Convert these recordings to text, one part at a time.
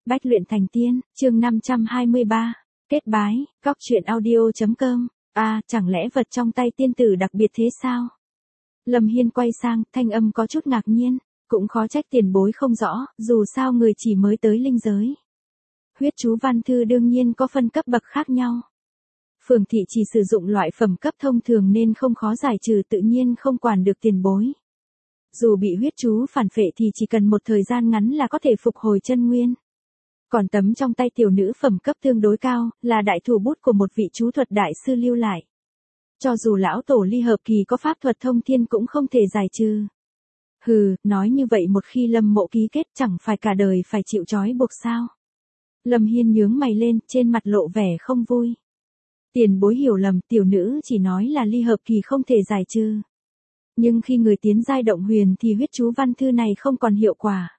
Bách luyện thành tiên, chương 523. Kết bái, góc truyện audio.com. Chẳng lẽ vật trong tay tiên tử đặc biệt thế sao? Lâm Hiên quay sang, thanh âm có chút ngạc nhiên, cũng khó trách tiền bối không rõ, dù sao người chỉ mới tới linh giới. Huyết chú văn thư đương nhiên có phân cấp bậc khác nhau. Phường thị chỉ sử dụng loại phẩm cấp thông thường nên không khó giải trừ, tự nhiên không quản được tiền bối. Dù bị huyết chú phản phệ thì chỉ cần một thời gian ngắn là có thể phục hồi chân nguyên. Còn tấm trong tay tiểu nữ phẩm cấp tương đối cao, là đại thủ bút của một vị chú thuật đại sư lưu lại. Cho dù lão tổ ly hợp kỳ có pháp thuật thông thiên cũng không thể giải trừ. Nói như vậy một khi Lâm Mộ ký kết chẳng phải cả đời phải chịu trói buộc sao? Lâm Hiên nhướng mày lên, trên mặt lộ vẻ không vui. Tiền bối hiểu lầm, tiểu nữ chỉ nói là ly hợp kỳ không thể giải trừ. Nhưng khi người tiến giai động huyền thì huyết chú văn thư này không còn hiệu quả.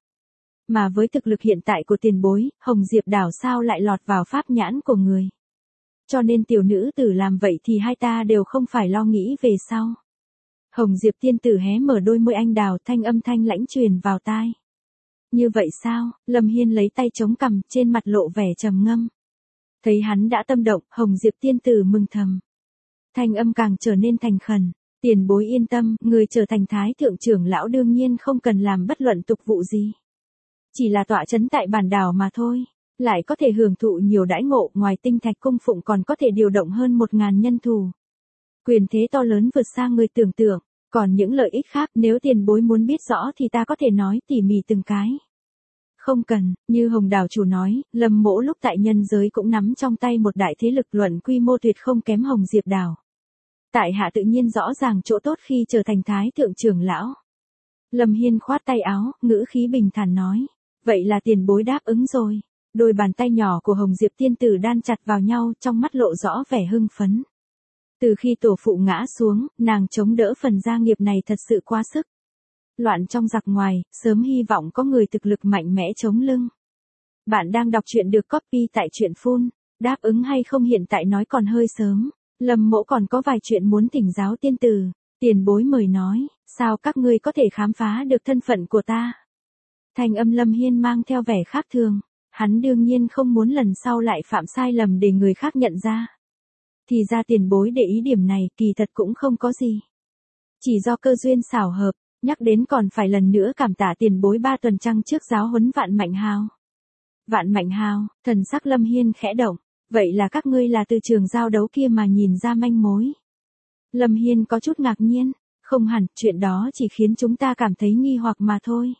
Mà với thực lực hiện tại của tiền bối, Hồng Diệp đảo sao lại lọt vào pháp nhãn của người. Cho nên tiểu nữ tử làm vậy thì hai ta đều không phải lo nghĩ về sau. Hồng Diệp tiên tử hé mở đôi môi anh đào, thanh âm thanh lãnh truyền vào tai. Như vậy sao? Lâm Hiên lấy tay chống cằm, trên mặt lộ vẻ trầm ngâm. Thấy hắn đã tâm động, Hồng Diệp tiên tử mừng thầm. Thanh âm càng trở nên thành khẩn. Tiền bối yên tâm, người trở thành thái thượng trưởng lão đương nhiên không cần làm bất luận tục vụ gì. Chỉ là tọa trấn tại bản đảo mà thôi. Lại có thể hưởng thụ nhiều đãi ngộ, ngoài tinh thạch cung phụng còn có thể điều động hơn 1000 nhân thủ. Quyền thế to lớn vượt xa người tưởng tượng. Còn những lợi ích khác, nếu tiền bối muốn biết rõ thì ta có thể nói tỉ mỉ từng cái. Không cần, như Hồng đảo chủ nói, Lâm Mỗ lúc tại nhân giới cũng nắm trong tay một đại thế lực, luận quy mô tuyệt không kém Hồng Diệp đảo. Tại hạ tự nhiên rõ ràng chỗ tốt khi trở thành thái thượng trưởng lão. Lâm Hiên khoát tay áo, ngữ khí bình thản nói. Vậy là tiền bối đáp ứng rồi. Đôi bàn tay nhỏ của Hồng Diệp tiên tử đan chặt vào nhau, trong mắt lộ rõ vẻ hưng phấn. Từ khi tổ phụ ngã xuống, nàng chống đỡ phần gia nghiệp này thật sự quá sức. Loạn trong giặc ngoài, sớm hy vọng có người thực lực mạnh mẽ chống lưng. Bạn đang đọc truyện được copy tại truyện Phun. Đáp ứng hay không hiện tại nói còn hơi sớm. Lâm Mỗ còn có vài chuyện muốn thỉnh giáo tiên tử. Tiền bối mời nói, sao các ngươi có thể khám phá được thân phận của ta? Thanh âm Lâm Hiên mang theo vẻ khác thường. Hắn đương nhiên không muốn lần sau lại phạm sai lầm để người khác nhận ra. Thì ra tiền bối để ý điểm này, kỳ thật cũng không có gì. Chỉ do cơ duyên xảo hợp, nhắc đến còn phải lần nữa cảm tạ tiền bối 3 tuần trăng trước giáo huấn Vạn Mạnh Hào. Vạn Mạnh Hào, thần sắc Lâm Hiên khẽ động. Vậy là các ngươi là từ trường giao đấu kia mà nhìn ra manh mối. Lâm Hiên có chút ngạc nhiên. Không hẳn, chuyện đó chỉ khiến chúng ta cảm thấy nghi hoặc mà thôi.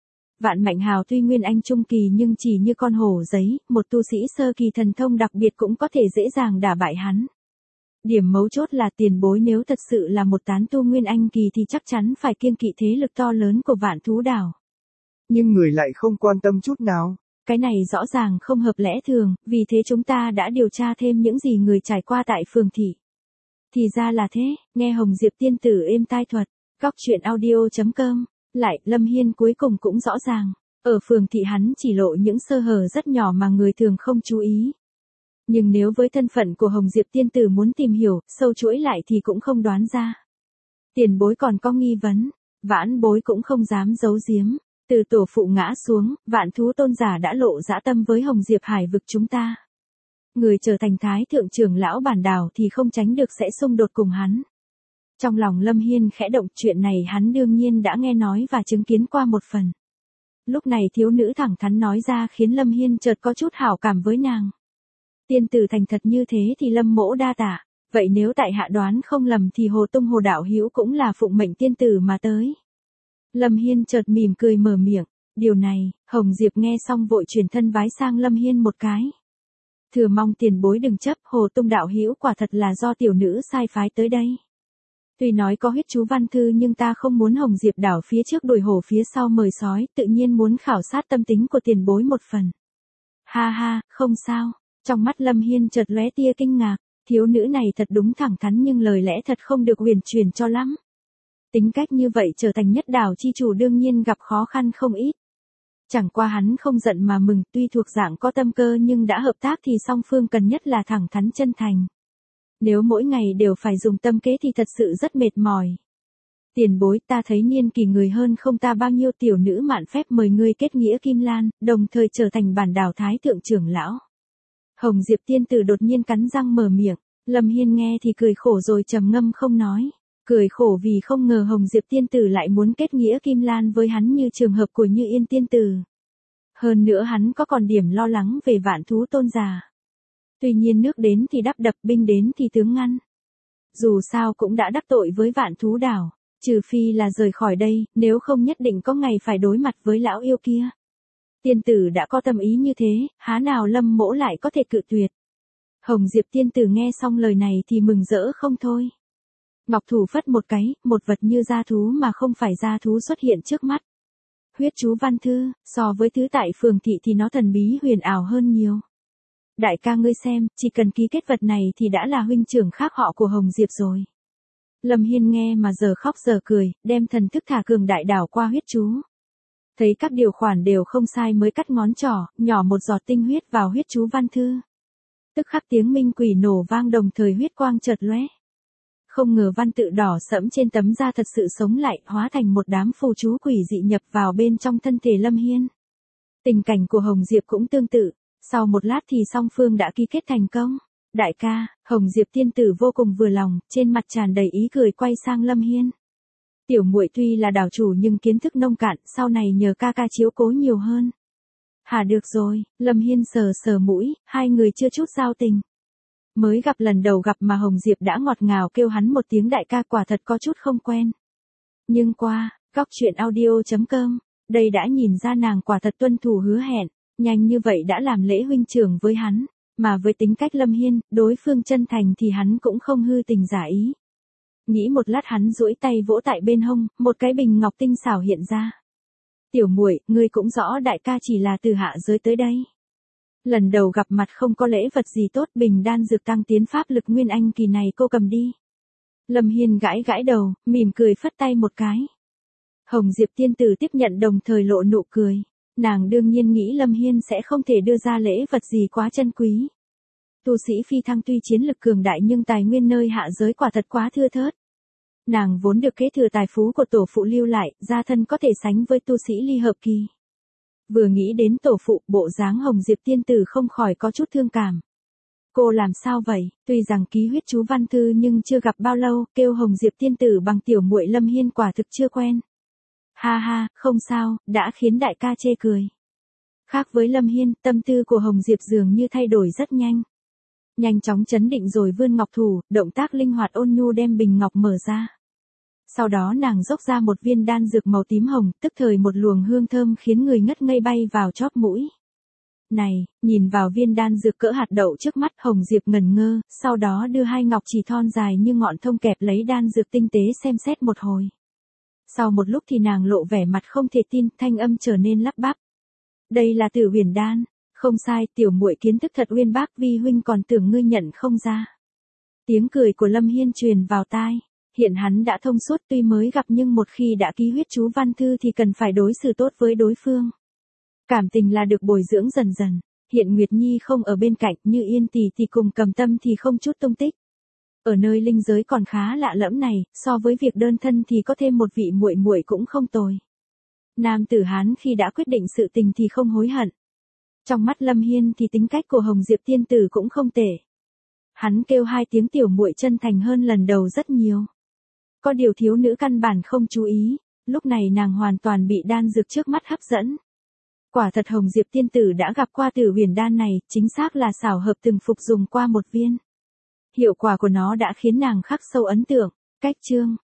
Vạn Mạnh Hào tuy nguyên anh trung kỳ nhưng chỉ như con hổ giấy, một tu sĩ sơ kỳ thần thông đặc biệt cũng có thể dễ dàng đả bại hắn. Điểm mấu chốt là tiền bối nếu thật sự là một tán tu nguyên anh kỳ thì chắc chắn phải kiêng kỵ thế lực to lớn của Vạn Thú Đảo. Nhưng người lại không quan tâm chút nào. Cái này rõ ràng không hợp lẽ thường, vì thế chúng ta đã điều tra thêm những gì người trải qua tại phường thị. Thì ra là thế, nghe Hồng Diệp tiên tử êm tai thuật, góc truyện audio.com. Lại, Lâm Hiên cuối cùng cũng rõ ràng. Ở phường thị hắn chỉ lộ những sơ hở rất nhỏ mà người thường không chú ý. Nhưng nếu với thân phận của Hồng Diệp tiên tử muốn tìm hiểu, sâu chuỗi lại thì cũng không đoán ra. Tiền bối còn có nghi vấn, vãn bối cũng không dám giấu giếm. Từ tổ phụ ngã xuống, Vạn Thú tôn giả đã lộ dã tâm với Hồng Diệp hải vực chúng ta. Người trở thành thái thượng trưởng lão bản đảo thì không tránh được sẽ xung đột cùng hắn. Trong lòng Lâm Hiên khẽ động, chuyện này hắn đương nhiên đã nghe nói và chứng kiến qua một phần. Lúc này thiếu nữ thẳng thắn nói ra khiến Lâm Hiên chợt có chút hảo cảm với nàng. Tiên tử thành thật như thế thì Lâm Mỗ đa tạ. Vậy nếu tại hạ đoán không lầm thì Hồ Tung Hồ đạo hữu cũng là phụng mệnh tiên tử mà tới. Lâm Hiên chợt mỉm cười mở miệng. Điều này, Hồng Diệp nghe xong vội chuyển thân vái sang Lâm Hiên một cái. Thừa mong tiền bối đừng chấp, Hồ Tung đạo hữu quả thật là do tiểu nữ sai phái tới đây. Tuy nói có huyết chú văn thư nhưng ta không muốn Hồng Diệp đảo phía trước đuổi hổ phía sau mời sói, tự nhiên muốn khảo sát tâm tính của tiền bối một phần. Ha ha, không sao. Trong mắt Lâm Hiên chợt lóe tia kinh ngạc, thiếu nữ này thật đúng thẳng thắn nhưng lời lẽ thật không được huyền truyền cho lắm. Tính cách như vậy trở thành nhất đảo chi chủ đương nhiên gặp khó khăn không ít. Chẳng qua hắn không giận mà mừng, tuy thuộc dạng có tâm cơ nhưng đã hợp tác thì song phương cần nhất là thẳng thắn chân thành. Nếu mỗi ngày đều phải dùng tâm kế thì thật sự rất mệt mỏi. Tiền bối, ta thấy niên kỳ người hơn không ta bao nhiêu, tiểu nữ mạn phép mời ngươi kết nghĩa Kim Lan, đồng thời trở thành bản đảo thái thượng trưởng lão. Hồng Diệp tiên tử đột nhiên cắn răng mở miệng, Lâm Hiên nghe thì cười khổ rồi trầm ngâm không nói. Cười khổ vì không ngờ Hồng Diệp tiên tử lại muốn kết nghĩa Kim Lan với hắn như trường hợp của Như Yên tiên tử. Hơn nữa hắn có còn điểm lo lắng về Vạn Thú tôn giả. Tuy nhiên nước đến thì đắp đập, binh đến thì tướng ngăn. Dù sao cũng đã đắc tội với Vạn Thú đảo, trừ phi là rời khỏi đây, nếu không nhất định có ngày phải đối mặt với lão yêu kia. Tiên tử đã có tâm ý như thế, há nào Lâm mỗ lại có thể cự tuyệt. Hồng Diệp tiên tử nghe xong lời này thì mừng rỡ không thôi. Ngọc thủ phất một cái, một vật như gia thú mà không phải gia thú xuất hiện trước mắt. Huyết chú văn thư, so với thứ tại phường thị thì nó thần bí huyền ảo hơn nhiều. Đại ca ngươi xem, chỉ cần ký kết vật này thì đã là huynh trưởng khác họ của Hồng Diệp rồi. Lâm Hiên nghe mà giờ khóc giờ cười, đem thần thức thả cường đại đảo qua huyết chú. Thấy các điều khoản đều không sai mới cắt ngón trỏ, nhỏ một giọt tinh huyết vào huyết chú văn thư. Tức khắc tiếng minh quỷ nổ vang đồng thời huyết quang chợt lóe. Không ngờ văn tự đỏ sẫm trên tấm da thật sự sống lại, hóa thành một đám phù chú quỷ dị nhập vào bên trong thân thể Lâm Hiên. Tình cảnh của Hồng Diệp cũng tương tự, sau một lát thì song phương đã ký kết thành công. Đại ca, Hồng Diệp tiên tử vô cùng vừa lòng, trên mặt tràn đầy ý cười quay sang Lâm Hiên. Tiểu muội tuy là đảo chủ nhưng kiến thức nông cạn, sau này nhờ ca ca chiếu cố nhiều hơn. Hả, được rồi, Lâm Hiên sờ sờ mũi, hai người chưa chút giao tình. Mới gặp lần đầu gặp mà Hồng Diệp đã ngọt ngào kêu hắn một tiếng đại ca, quả thật có chút không quen. Nhưng qua, góc truyện audio.com, đây đã nhìn ra nàng quả thật tuân thủ hứa hẹn, nhanh như vậy đã làm lễ huynh trưởng với hắn, mà với tính cách Lâm Hiên, đối phương chân thành thì hắn cũng không hư tình giả ý. Nghĩ một lát hắn duỗi tay vỗ tại bên hông, một cái bình ngọc tinh xảo hiện ra. Tiểu muội, ngươi cũng rõ đại ca chỉ là từ hạ giới tới đây. Lần đầu gặp mặt không có lễ vật gì tốt, bình đan dược tăng tiến pháp lực nguyên anh kỳ này cô cầm đi. Lâm Hiên gãi gãi đầu, mỉm cười phất tay một cái. Hồng Diệp tiên tử tiếp nhận đồng thời lộ nụ cười. Nàng đương nhiên nghĩ Lâm Hiên sẽ không thể đưa ra lễ vật gì quá chân quý. Tu sĩ phi thăng tuy chiến lực cường đại nhưng tài nguyên nơi hạ giới quả thật quá thưa thớt. Nàng vốn được kế thừa tài phú của tổ phụ lưu lại, gia thân có thể sánh với tu sĩ ly hợp kỳ. Vừa nghĩ đến tổ phụ, bộ dáng Hồng Diệp tiên tử không khỏi có chút thương cảm. Cô làm sao vậy? Tuy rằng ký huyết chú văn thư nhưng chưa gặp bao lâu, kêu Hồng Diệp tiên tử bằng tiểu muội Lâm Hiên quả thực chưa quen. Ha ha, không sao, đã khiến đại ca chê cười. Khác với Lâm Hiên, tâm tư của Hồng Diệp dường như thay đổi rất nhanh. Nhanh chóng chấn định rồi vươn ngọc thủ, động tác linh hoạt ôn nhu đem bình ngọc mở ra. Sau đó nàng dốc ra một viên đan dược màu tím hồng, tức thời một luồng hương thơm khiến người ngất ngây bay vào chóp mũi. Này, nhìn vào viên đan dược cỡ hạt đậu trước mắt, Hồng Diệp ngẩn ngơ, sau đó đưa hai ngọc chỉ thon dài như ngọn thông kẹp lấy đan dược tinh tế xem xét một hồi. Sau một lúc thì nàng lộ vẻ mặt không thể tin, thanh âm trở nên lắp bắp. Đây là Tử Huyền đan, không sai, tiểu muội kiến thức thật uyên bác, vi huynh còn tưởng ngươi nhận không ra. Tiếng cười của Lâm Hiên truyền vào tai. Hiện hắn đã thông suốt, tuy mới gặp nhưng một khi đã ký huyết chú văn thư thì cần phải đối xử tốt với đối phương. Cảm tình là được bồi dưỡng dần dần. Hiện Nguyệt Nhi không ở bên cạnh, Như Yên tỷ thì cùng Cầm Tâm thì không chút tung tích. Ở nơi linh giới còn khá lạ lẫm này, so với việc đơn thân thì có thêm một vị muội muội cũng không tồi. Nam tử Hán khi đã quyết định sự tình thì không hối hận. Trong mắt Lâm Hiên thì tính cách của Hồng Diệp tiên tử cũng không tệ. Hắn kêu hai tiếng tiểu muội chân thành hơn lần đầu rất nhiều. Có điều thiếu nữ căn bản không chú ý, lúc này nàng hoàn toàn bị đan dược trước mắt hấp dẫn. Quả thật Hồng Diệp tiên tử đã gặp qua Tử Huyền đan này, chính xác là xảo hợp từng phục dùng qua một viên. Hiệu quả của nó đã khiến nàng khắc sâu ấn tượng. Cách chương